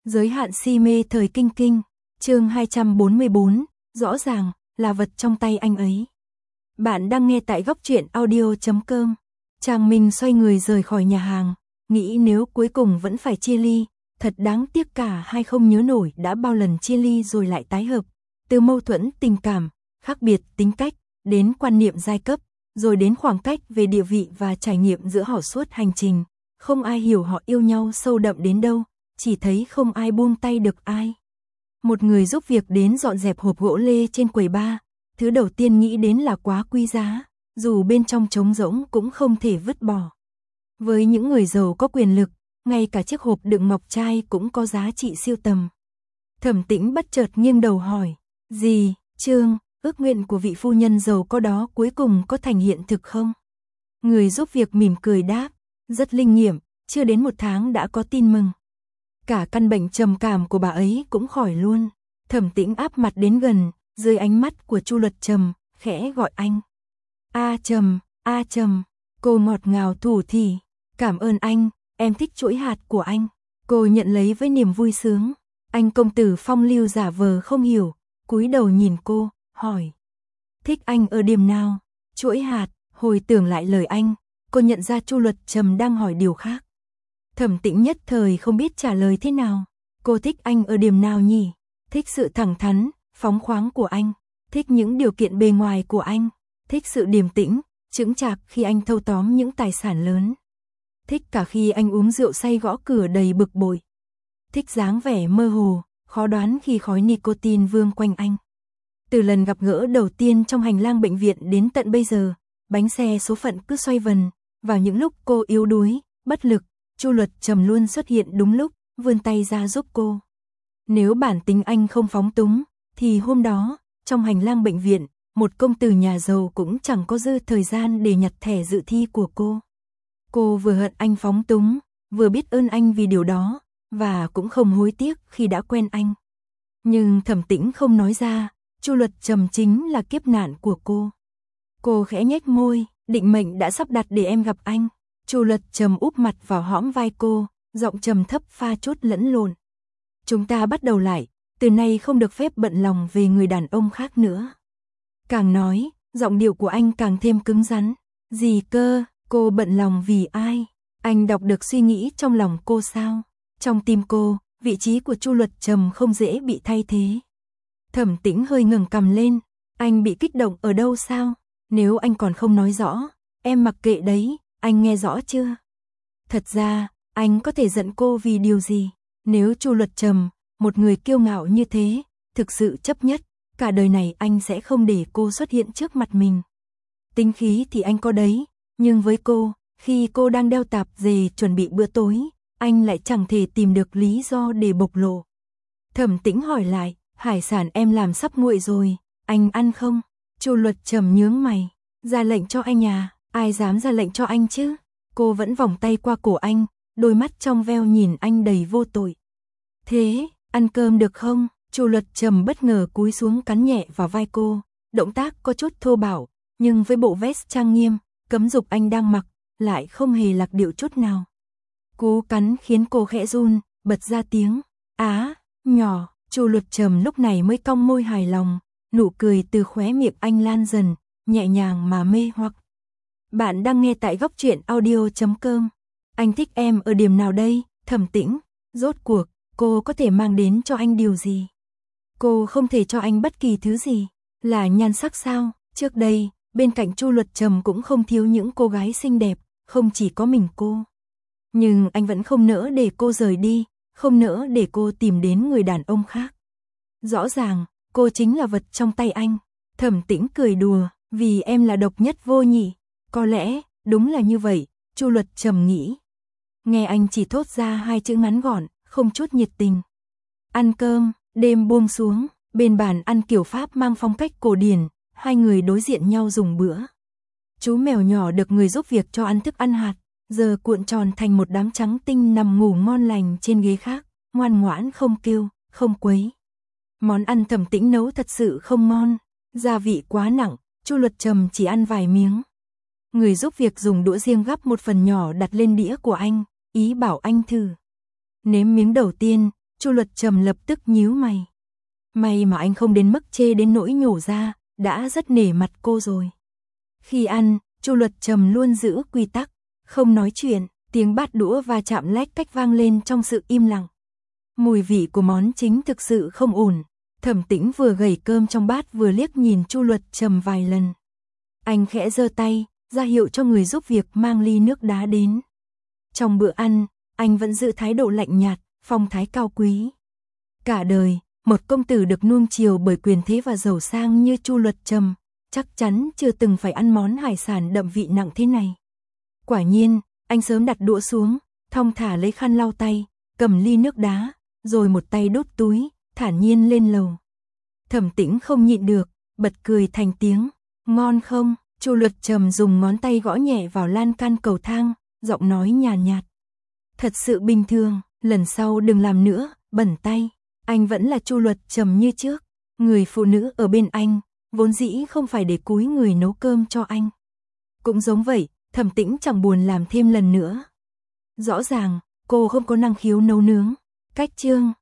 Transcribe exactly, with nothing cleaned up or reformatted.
Giới hạn si mê thời kinh kinh, chương hai trăm bốn mươi bốn, rõ ràng là vật trong tay anh ấy. Bạn đang nghe tại góc truyện audio chấm com. Trang Minh xoay người rời khỏi nhà hàng, nghĩ nếu cuối cùng vẫn phải chia ly, thật đáng tiếc cả hai không nhớ nổi đã bao lần chia ly rồi lại tái hợp. Từ mâu thuẫn tình cảm, khác biệt tính cách, đến quan niệm giai cấp, rồi đến khoảng cách về địa vị và trải nghiệm giữa họ suốt hành trình. Không ai hiểu họ yêu nhau sâu đậm đến đâu, chỉ thấy không ai buông tay được ai. Một người giúp việc đến dọn dẹp hộp gỗ lê trên quầy bar, thứ đầu tiên nghĩ đến là quá quý giá, dù bên trong trống rỗng cũng không thể vứt bỏ. Với những người giàu có quyền lực, ngay cả chiếc hộp đựng ngọc trai cũng có giá trị siêu tầm. Thẩm Tĩnh bất chợt nghiêng đầu hỏi, gì, Trương, ước nguyện của vị phu nhân giàu có đó cuối cùng có thành hiện thực không? Người giúp việc mỉm cười đáp, rất linh nghiệm, chưa đến một tháng đã có tin mừng. Cả căn bệnh trầm cảm của bà ấy cũng khỏi luôn. Thẩm Tĩnh áp mặt đến gần, dưới ánh mắt của Chu Luật Trầm, khẽ gọi anh. A Trầm, A Trầm, cô ngọt ngào thủ thỉ, cảm ơn anh, em thích chuỗi hạt của anh. Cô nhận lấy với niềm vui sướng. Anh công tử phong lưu giả vờ không hiểu, cúi đầu nhìn cô, hỏi. Thích anh ở điểm nào? Chuỗi hạt, hồi tưởng lại lời anh, cô nhận ra Chu Luật Trầm đang hỏi điều khác. Thẩm Tĩnh nhất thời không biết trả lời thế nào. Cô thích anh ở điểm nào nhỉ? Thích sự thẳng thắn, phóng khoáng của anh, thích những điều kiện bề ngoài của anh, thích sự điềm tĩnh, chững chạc khi anh thâu tóm những tài sản lớn. Thích cả khi anh uống rượu say gõ cửa đầy bực bội. Thích dáng vẻ mơ hồ, khó đoán khi khói nicotine vương quanh anh. Từ lần gặp gỡ đầu tiên trong hành lang bệnh viện đến tận bây giờ, bánh xe số phận cứ xoay vần, vào những lúc cô yếu đuối, bất lực, Chu Luật Trầm luôn xuất hiện đúng lúc, vươn tay ra giúp cô. Nếu bản tính anh không phóng túng, thì hôm đó, trong hành lang bệnh viện, một công tử nhà giàu cũng chẳng có dư thời gian để nhặt thẻ dự thi của cô. Cô vừa hận anh phóng túng, vừa biết ơn anh vì điều đó, và cũng không hối tiếc khi đã quen anh. Nhưng Thẩm Tĩnh không nói ra, Chu Luật Trầm chính là kiếp nạn của cô. Cô khẽ nhếch môi, định mệnh đã sắp đặt để em gặp anh. Chu Luật Trầm úp mặt vào hõm vai cô, giọng trầm thấp pha chút lẫn lộn. Chúng ta bắt đầu lại, từ nay không được phép bận lòng về người đàn ông khác nữa. Càng nói, giọng điệu của anh càng thêm cứng rắn. Gì cơ, cô bận lòng vì ai? Anh đọc được suy nghĩ trong lòng cô sao? Trong tim cô, vị trí của Chu Luật Trầm không dễ bị thay thế. Thẩm Tĩnh hơi ngẩng cằm lên, anh bị kích động ở đâu sao? Nếu anh còn không nói rõ, em mặc kệ đấy, anh nghe rõ chưa? Thật ra, anh có thể giận cô vì điều gì? Nếu Chu Luật Trầm, một người kiêu ngạo như thế, thực sự chấp nhất, cả đời này anh sẽ không để cô xuất hiện trước mặt mình. Tính khí thì anh có đấy, nhưng với cô, khi cô đang đeo tạp dề chuẩn bị bữa tối, anh lại chẳng thể tìm được lý do để bộc lộ. Thẩm Tĩnh hỏi lại, hải sản em làm sắp nguội rồi, anh ăn không? Chu Luật Trầm nhướng mày, ra lệnh cho anh à, ai dám ra lệnh cho anh chứ? Cô vẫn vòng tay qua cổ anh, đôi mắt trong veo nhìn anh đầy vô tội. Thế, ăn cơm được không? Chu Luật Trầm bất ngờ cúi xuống cắn nhẹ vào vai cô, động tác có chút thô bạo, nhưng với bộ vest trang nghiêm, cấm dục anh đang mặc, lại không hề lạc điệu chút nào. Cú cắn khiến cô khẽ run, bật ra tiếng, á, nhỏ. Chu Luật Trầm lúc này mới cong môi hài lòng, nụ cười từ khóe miệng anh lan dần, nhẹ nhàng mà mê hoặc. Bạn đang nghe tại góc truyện audio chấm com. Anh thích em ở điểm nào đây, Thẩm Tĩnh? Rốt cuộc, cô có thể mang đến cho anh điều gì? Cô không thể cho anh bất kỳ thứ gì. Là nhan sắc sao? Trước đây, bên cạnh Chu Luật Trầm cũng không thiếu những cô gái xinh đẹp, không chỉ có mình cô. Nhưng anh vẫn không nỡ để cô rời đi, không nỡ để cô tìm đến người đàn ông khác. Rõ ràng, cô chính là vật trong tay anh. Thẩm Tĩnh cười đùa, vì em là độc nhất vô nhị. Có lẽ, đúng là như vậy, Chu Luật Trầm nghĩ. Nghe anh chỉ thốt ra hai chữ ngắn gọn, không chút nhiệt tình. Ăn cơm, đêm buông xuống, bên bàn ăn kiểu Pháp mang phong cách cổ điển, hai người đối diện nhau dùng bữa. Chú mèo nhỏ được người giúp việc cho ăn thức ăn hạt, giờ cuộn tròn thành một đám trắng tinh nằm ngủ ngon lành trên ghế khác, ngoan ngoãn không kêu, không quấy. Món ăn Thẩm Tĩnh nấu thật sự không ngon, gia vị quá nặng, Chu Luật Trầm chỉ ăn vài miếng. Người giúp việc dùng đũa riêng gắp một phần nhỏ đặt lên đĩa của anh, ý bảo anh thử. Nếm miếng đầu tiên, Chu Luật Trầm lập tức nhíu mày. May mà anh không đến mức chê đến nỗi nhổ ra, đã rất nể mặt cô rồi. Khi ăn, Chu Luật Trầm luôn giữ quy tắc, không nói chuyện, tiếng bát đũa va chạm lách cách vang lên trong sự im lặng. Mùi vị của món chính thực sự không ổn. Thẩm Tĩnh vừa gẩy cơm trong bát vừa liếc nhìn Chu Luật Trầm vài lần. Anh khẽ giơ tay, ra hiệu cho người giúp việc mang ly nước đá đến. Trong bữa ăn, anh vẫn giữ thái độ lạnh nhạt, phong thái cao quý. Cả đời, một công tử được nuông chiều bởi quyền thế và giàu sang như Chu Luật Trầm, chắc chắn chưa từng phải ăn món hải sản đậm vị nặng thế này. Quả nhiên, anh sớm đặt đũa xuống, thong thả lấy khăn lau tay, cầm ly nước đá, rồi một tay đút túi, thản nhiên lên lầu. Thẩm Tĩnh không nhịn được, bật cười thành tiếng. Ngon không? Chu Luật Trầm dùng ngón tay gõ nhẹ vào lan can cầu thang, giọng nói nhàn nhạt, nhạt. Thật sự bình thường, lần sau đừng làm nữa, bẩn tay. Anh vẫn là Chu Luật Trầm như trước. Người phụ nữ ở bên anh, vốn dĩ không phải để cúi người nấu cơm cho anh. Cũng giống vậy, Thẩm Tĩnh chẳng buồn làm thêm lần nữa. Rõ ràng, cô không có năng khiếu nấu nướng. Cách chương